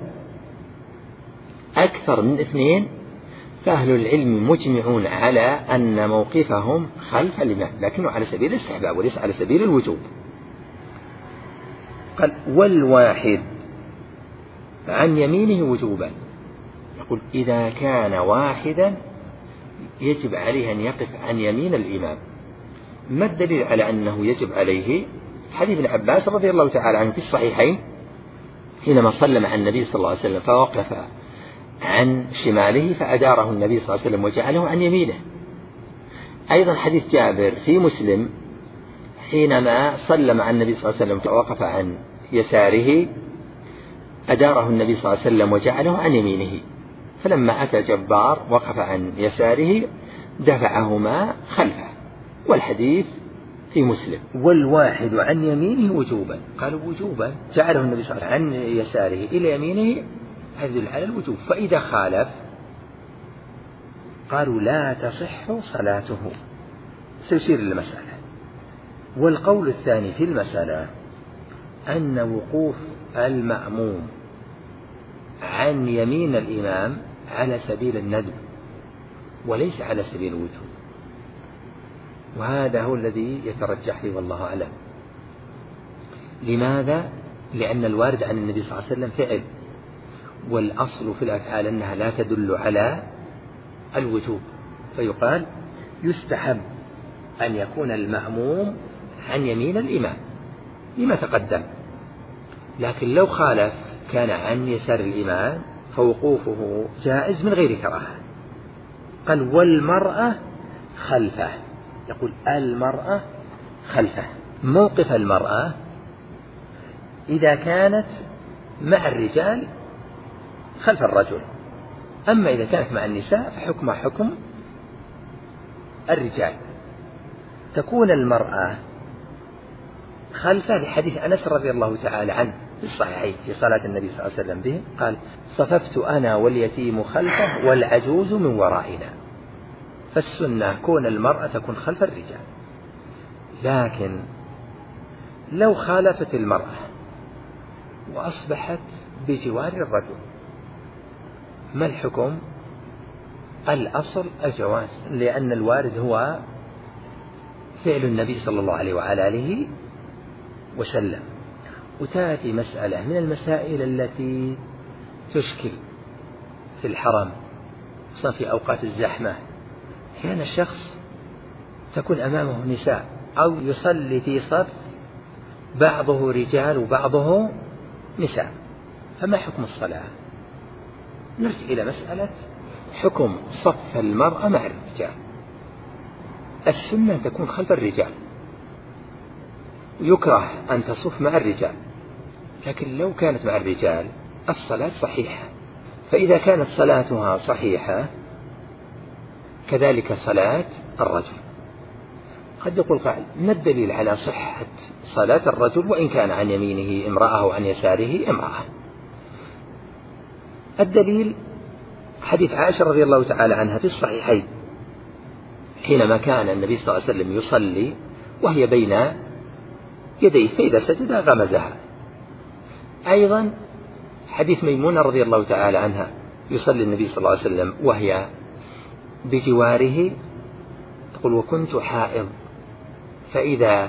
أكثر من اثنين فأهل العلم مجمعون على أن موقفهم خلف الإمام لكنه على سبيل الاستحباب وليس على سبيل الوجوب. قال والواحد عن يمينه وجوبا. يقول إذا كان واحدا يجب عليه أن يقف عن يمين الإمام. ما الدليل على أنه يجب عليه؟ حديث ابن عباس رضي الله تعالى عنه في الصحيحين حينما صلى مع النبي صلى الله عليه وسلم فوقف عن شماله فأداره النبي صلى الله عليه وسلم وجعله عن يمينه. أيضا حديث جابر في مسلم حينما صلى مع النبي صلى الله عليه وسلم فوقف عن يساره أداره النبي صلى الله عليه وسلم وجعله عن يمينه، فلما أتى جبار وقف عن يساره دفعهما خلفه، والحديث في مسلم. والواحد عن يمينه وجوبا، قالوا وجوبا جعله النبي صلى الله عليه وسلم عن يساره إلى يمينه، هذا يدل على الوجوب. فإذا خالف قالوا لا تصح صلاته، سيشير للمسألة. والقول الثاني في المسألة أن وقوف المأموم عن يمين الإمام على سبيل الندب وليس على سبيل الوجوب، وهذا هو الذي يترجح لي والله أعلم. لماذا؟ لأن الوارد عن النبي صلى الله عليه وسلم فعل، والأصل في الأفعال أنها لا تدل على الوجوب، فيقال يستحب أن يكون المأموم عن يمين الإمام لما تقدم، لكن لو خالف كان عن يسار الإمام فوقوفه جائز من غير كراهة. قال والمرأة خلفه، يقول المرأة خلفه. موقف المرأة إذا كانت مع الرجال خلف الرجل، أما إذا كانت مع النساء فحكمها حكم الرجال. تكون المرأة خلفه لحديث أنس رضي الله تعالى عنه في الصحيحين في صلاة النبي صلى الله عليه وسلم به، قال صففت أنا واليتيم خلفه والعجوز من ورائنا. فالسنة كون المرأة تكون خلف الرجال، لكن لو خالفت المرأة وأصبحت بجوار الرجل ما الحكم؟ الأصل الجواز، لأن الوارد هو فعل النبي صلى الله عليه وعلى آله وسلم. وتأتي مسألة من المسائل التي تشكل في الحرم خصوصا في أوقات الزحمة، كان الشخص تكون أمامه نساء أو يصلي في صف بعضه رجال وبعضه نساء، فما حكم الصلاة؟ نرجع إلى مسألة حكم صف المرأة مع الرجال. السنة تكون خلف الرجال، يكره أن تصف مع الرجال، لكن لو كانت مع الرجال الصلاة صحيحة. فإذا كانت صلاتها صحيحة كذلك صلاة الرجل. قد يقول قائل ما الدليل على صحة صلاة الرجل وإن كان عن يمينه امرأة وعن يساره امرأة؟ الدليل حديث عائشة رضي الله تعالى عنها في الصحيحين حينما كان النبي صلى الله عليه وسلم يصلي وهي بين يديه فإذا سجد غمزها. أيضا حديث ميمونة رضي الله تعالى عنها يصلي النبي صلى الله عليه وسلم وهي بجواره، تقول وكنت حائض فإذا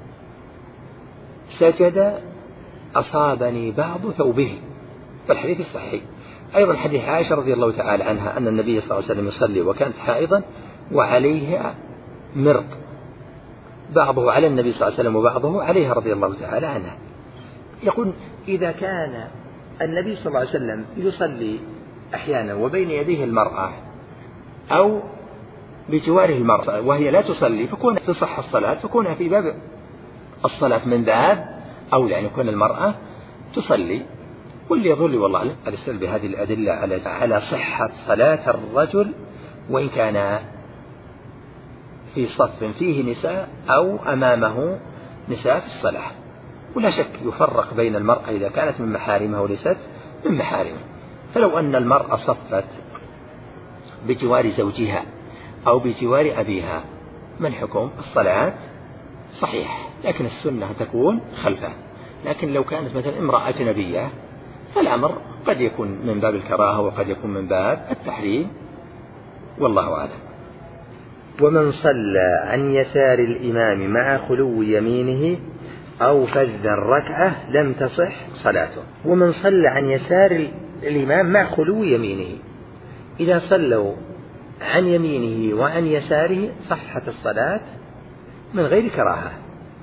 سجد أصابني بعض ثوبه، والحديث الصحيح. أيضا حديث عائشة رضي الله تعالى عنها أن النبي صلى الله عليه وسلم يصلي وكانت حائضا وعليه مرق، بعضه على النبي صلى الله عليه وسلم وبعضه عليها رضي الله تعالى عنها. يقول إذا كان النبي صلى الله عليه وسلم يصلي أحيانا وبين يديه المرأة أو بجواره المرأة وهي لا تصلي فكون تصح الصلاة، فكونها في باب الصلاة من باب أو لأن يكون المرأة تصلي. واللي يظل والله أعلم أرسل بهذه الأدلة على على صحة صلاة الرجل وإن كان في صف فيه نساء أو أمامه نساء في الصلاة. ولا شك يفرق بين المرأة إذا كانت من محارمها وليست من محارمها. فلو أن المرأة صفت بجوار زوجها أو بجوار أبيها ما الحكم؟ الصلاة صحيح، لكن السنة تكون خلفه. لكن لو كانت مثلا امرأة أجنبية فالأمر قد يكون من باب الكراهة وقد يكون من باب التحريم، والله أعلم. ومن صلى عن يسار الإمام مع خلو يمينه أو فذ الركعة لم تصح صلاته. ومن صلى عن يسار الإمام مع خلو يمينه، إذا صلوا عن يمينه وعن يساره صحت الصلاة من غير كراهة.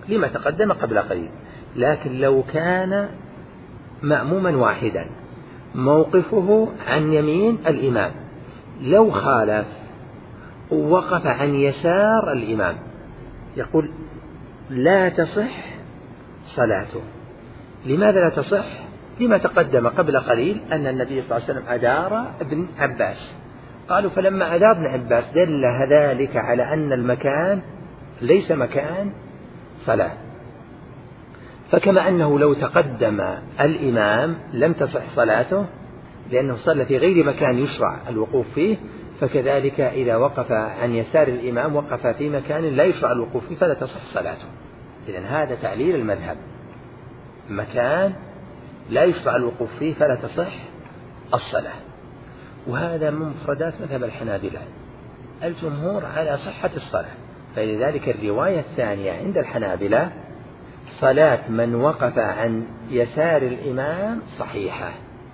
لما تقدم قبل قليل. لكن لو كان مأموما واحدا موقفه عن يمين الإمام، لو خالف ووقف عن يسار الإمام يقول لا تصح صلاته. لماذا لا تصح؟ لما تقدم قبل قليل أن النبي صلى الله عليه وسلم أدار ابن عباس. قالوا فلما أدار ابن عباس دل ذلك على أن المكان ليس مكان صلاة. فكما أنه لو تقدم الإمام لم تصح صلاته لأنه صلى في غير مكان يشرع الوقوف فيه، فكذلك إذا وقف عن يسار الإمام وقف في مكان لا يشرع الوقوف فيه فلا تصح صلاته. إذن هذا تعليل المذهب، مكان لا يشرع الوقوف فيه فلا تصح الصلاة. وهذا من مفردات مذهب الحنابلة، الجمهور على صحة الصلاة. فلذلك الرواية الثانية عند الحنابلة صلاة من وقف عن يسار الإمام صحيحة.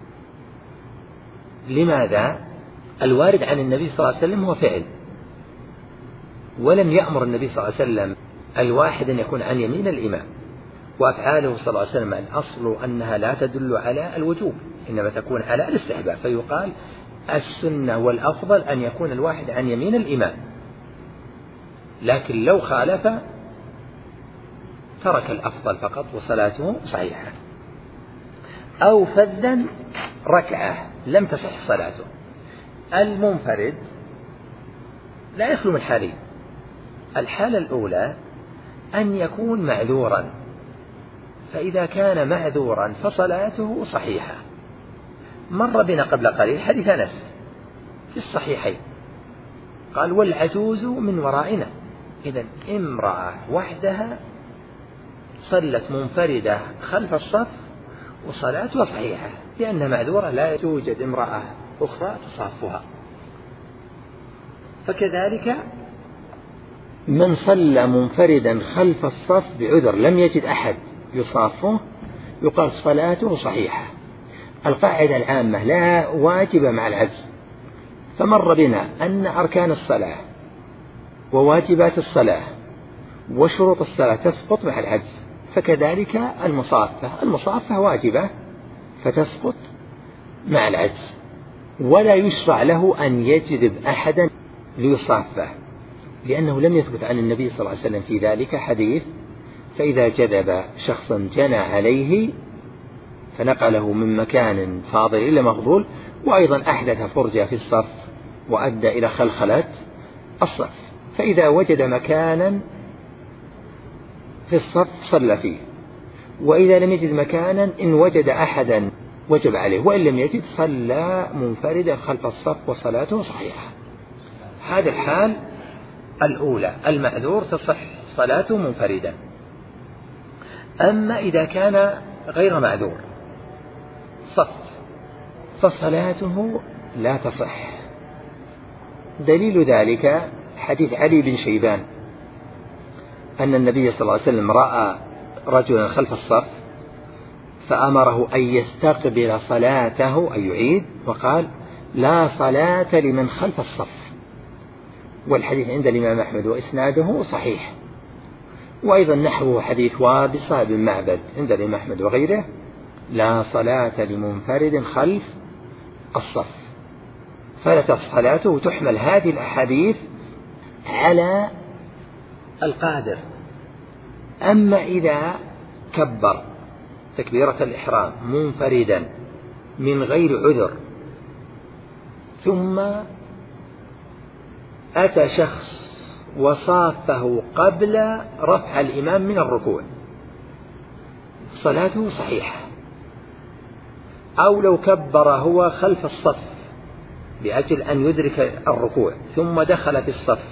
لماذا؟ الوارد عن النبي صلى الله عليه وسلم هو فعل، ولم يأمر النبي صلى الله عليه وسلم الواحد أن يكون عن يمين الإمام، وأفعاله صلى الله عليه وسلم الأصل أنها لا تدل على الوجوب إنما تكون على الاستحباب، فيقال السنة والأفضل أن يكون الواحد عن يمين الإمام. لكن لو خالف ترك الأفضل فقط وصلاته صحيحة. أو فذا ركعة لم تصح صلاته. المنفرد لا يخلو من حالين. الحالة الأولى أن يكون معذورا، فإذا كان معذورا فصلاته صحيحة. مر بنا قبل قليل حديث أنس في الصحيحين قال والعجوز من ورائنا. إذن امرأة وحدها صلت منفردة خلف الصف وصلاتها صحيحة لأنها معذورة، لا توجد امرأة أخرى تصافها. فكذلك من صلى منفردا خلف الصف بعذر لم يجد أحد يصافه يقال صلاته صحيحة. القاعدة العامة لا واجبة مع العجز. فمر بنا أن أركان الصلاة وواجبات الصلاة وشروط الصلاة تسقط مع العجز، فكذلك المصافة المصافة واجبة فتسقط مع العجز، ولا يشرع له أن يجذب أحدا ليصافه لأنه لم يثبت عن النبي صلى الله عليه وسلم في ذلك حديث. فإذا جذب شخصا جنى عليه فنقله من مكان فاضل إلى مفضول، وأيضا أحدث فرجة في الصف وأدى إلى خلخلة الصف، فإذا وجد مكانا في الصف صلى فيه، وإذا لم يجد مكانا إن وجد أحدا وجب عليه، وإن لم يجد صلى منفردا خلف الصف وصلاته صحيحة. هذه الحال الأولى، المعذور تصح صلاته منفردا. أما إذا كان غير معذور صف فصلاته لا تصح. دليل ذلك حديث علي بن شيبان أن النبي صلى الله عليه وسلم رأى رجلا خلف الصف فأمره أن يستقبل صلاته أن يعيد، وقال لا صلاة لمن خلف الصف. والحديث عند الإمام أحمد وإسناده صحيح. وأيضا نحوه حديث وابصة بن معبد عند الإمام أحمد وغيره لا صلاة لمنفرد خلف الصف، فلا تصح صلاته. وتحمل هذه الأحاديث على القادر. أما إذا كبر تكبيرة الإحرام منفردا من غير عذر ثم أتى شخص وصافه قبل رفع الإمام من الركوع صلاته صحيحة. أو لو كبر هو خلف الصف لأجل أن يدرك الركوع ثم دخل في الصف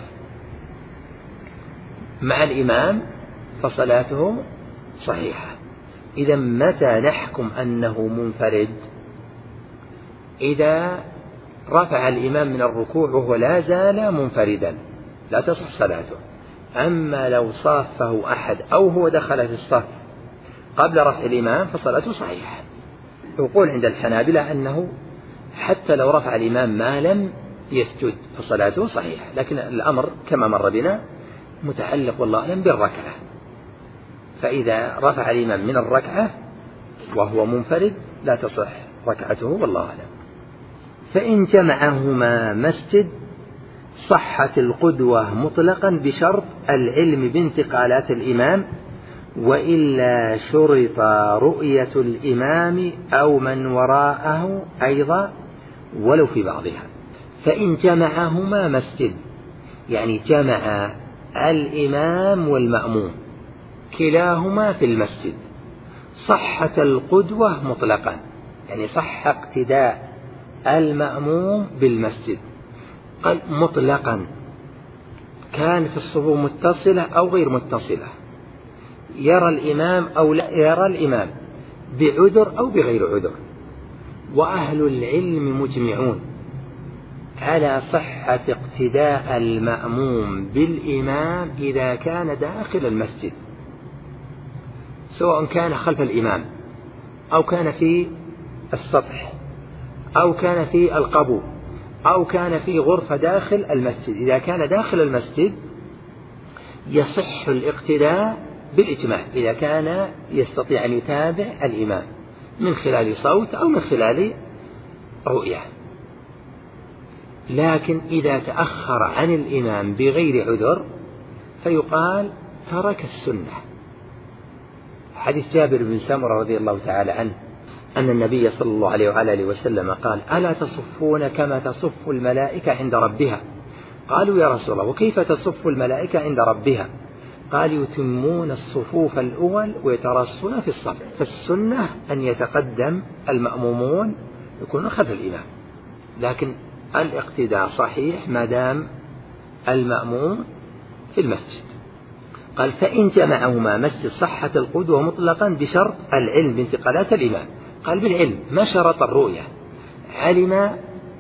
مع الإمام فصلاته صحيحة. إذا متى نحكم أنه منفرد؟ إذا رفع الإمام من الركوع وهو لا زال منفردا لا تصح صلاته. أما لو صافه أحد أو هو دخل في الصف قبل رفع الإمام فصلاته صحيحة. يقول عند الحنابلة أنه حتى لو رفع الإمام ما لم يسجد فصلاته صحيحة، لكن الأمر كما مر بنا متعلق والله أعلم بالركعة. فإذا رفع الإمام من الركعة وهو منفرد لا تصح ركعته والله أعلم. فإن جمعهما مسجد صحت القدوة مطلقا بشرط العلم بانتقالات الإمام، وإلا شرط رؤية الإمام أو من وراءه أيضا ولو في بعضها. فإن جمعهما مسجد يعني جمع الإمام والمأموم كلاهما في المسجد صحت القدوة مطلقا، يعني صح اقتداء المأموم بالمسجد. قال مطلقا، كانت الصفوف متصلة أو غير متصلة، يرى الإمام أو لا يرى الإمام، بعذر أو بغير عذر. وأهل العلم مجمعون على صحة اقتداء المأموم بالإمام إذا كان داخل المسجد، سواء كان خلف الإمام أو كان في السطح أو كان في القبو أو كان في غرفة داخل المسجد. إذا كان داخل المسجد يصح الاقتداء بالإجماع إذا كان يستطيع أن يتابع الإمام من خلال صوت أو من خلال رؤية. لكن إذا تأخر عن الإمام بغير عذر فيقال ترك السنة. حديث جابر بن سمرة رضي الله تعالى عنه أن النبي صلى الله عليه وعلى وسلم قال: ألا تصفون كما تصف الملائكة عند ربها؟ قالوا: يا رسول الله، وكيف تصف الملائكة عند ربها؟ قال: يتمون الصفوف الأول ويترصون في الصف. فالسنة أن يتقدم المأمومون يكونون خلف الإمام، لكن الاقتداء صحيح ما دام المأموم في المسجد. قال: فإن جمعهما مسجد صحة القدوة مطلقا بشرط العلم بانتقالات الإمام. قال: بالعلم، ما شرط الرؤية، علم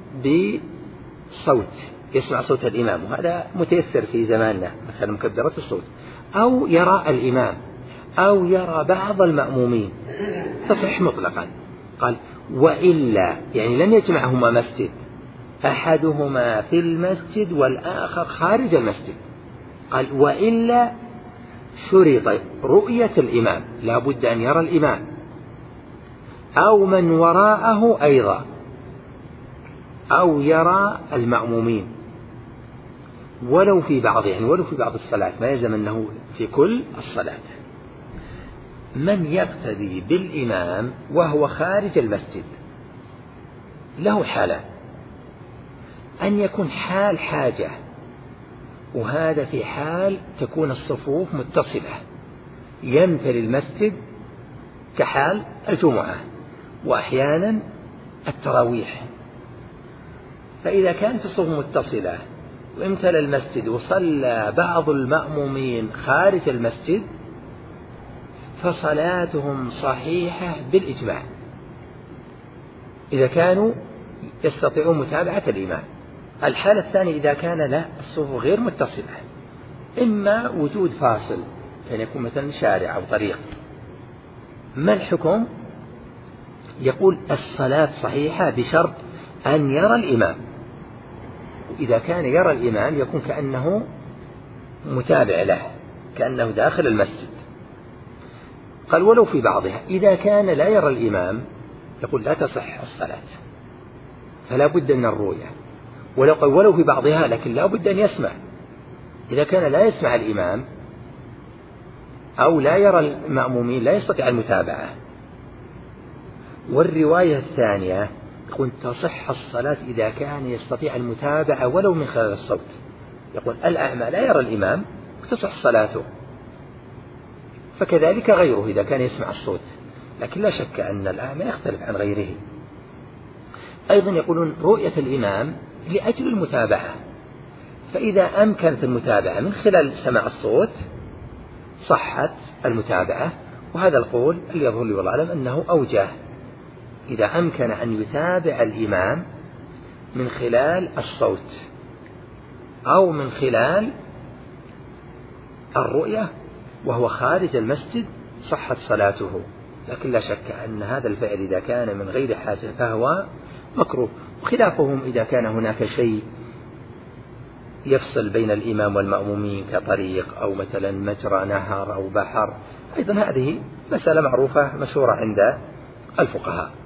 بصوت يسمع صوت الإمام، وهذا متيسر في زماننا مثلا مكبرات الصوت، أو يرى الإمام أو يرى بعض المأمومين تصح مطلقا. قال: وإلا يعني لم يجمعهما مسجد، أحدهما في المسجد والآخر خارج المسجد. قال: وإلا شرط رؤية الإمام، لا بد أن يرى الإمام أو من وراءه أيضا أو يرى المأمومين ولو في بعض، يعني ولو في بعض الصلاة، ما يلزم أنه في كل الصلاة. من يقتدي بالإمام وهو خارج المسجد له حالان: أن يكون حال حاجة، وهذا في حال تكون الصفوف متصلة يمتلي المسجد كحال الجمعة وأحيانا التراويح. فإذا كانت الصفوف متصلة وامتلى المسجد وصلى بعض المأمومين خارج المسجد فصلاتهم صحيحة بالإجماع إذا كانوا يستطيعون متابعة الإمام. الحالة الثانية إذا كان لا الصفوف غير متصلة، إما وجود فاصل كان يكون مثلا شارع أو طريق. ما الحكم؟ يقول الصلاة صحيحة بشرط أن يرى الإمام، وإذا كان يرى الإمام يكون كأنه متابع له، كأنه داخل المسجد. قال: ولو في بعضها، إذا كان لا يرى الإمام يقول لا تصح الصلاة، فلا بد من الرؤية. ولو قال ولو في بعضها لكن لا بد أن يسمع. إذا كان لا يسمع الإمام أو لا يرى المأمومين لا يستطيع المتابعة. والرواية الثانية يقول تصح الصلاة إذا كان يستطيع المتابعة ولو من خلال الصوت. يقول الأعمى لا يرى الإمام وتصح صلاته، فكذلك غيره إذا كان يسمع الصوت، لكن لا شك أن الأعمى يختلف عن غيره. أيضا يقولون رؤية الإمام لأجل المتابعة، فإذا أمكنت المتابعة من خلال سماع الصوت صحت المتابعة. وهذا القول اللي يظهر لي والله أعلم أنه أوجه، إذا أمكن أن يتابع الإمام من خلال الصوت أو من خلال الرؤية وهو خارج المسجد صحت صلاته. لكن لا شك أن هذا الفعل إذا كان من غير حاجة فهو مكروه، وخلافهم إذا كان هناك شيء يفصل بين الإمام والمأمومين كطريق أو مثلا مجرى نهر أو بحر أيضا هذه مسألة معروفة مشهورة عند الفقهاء.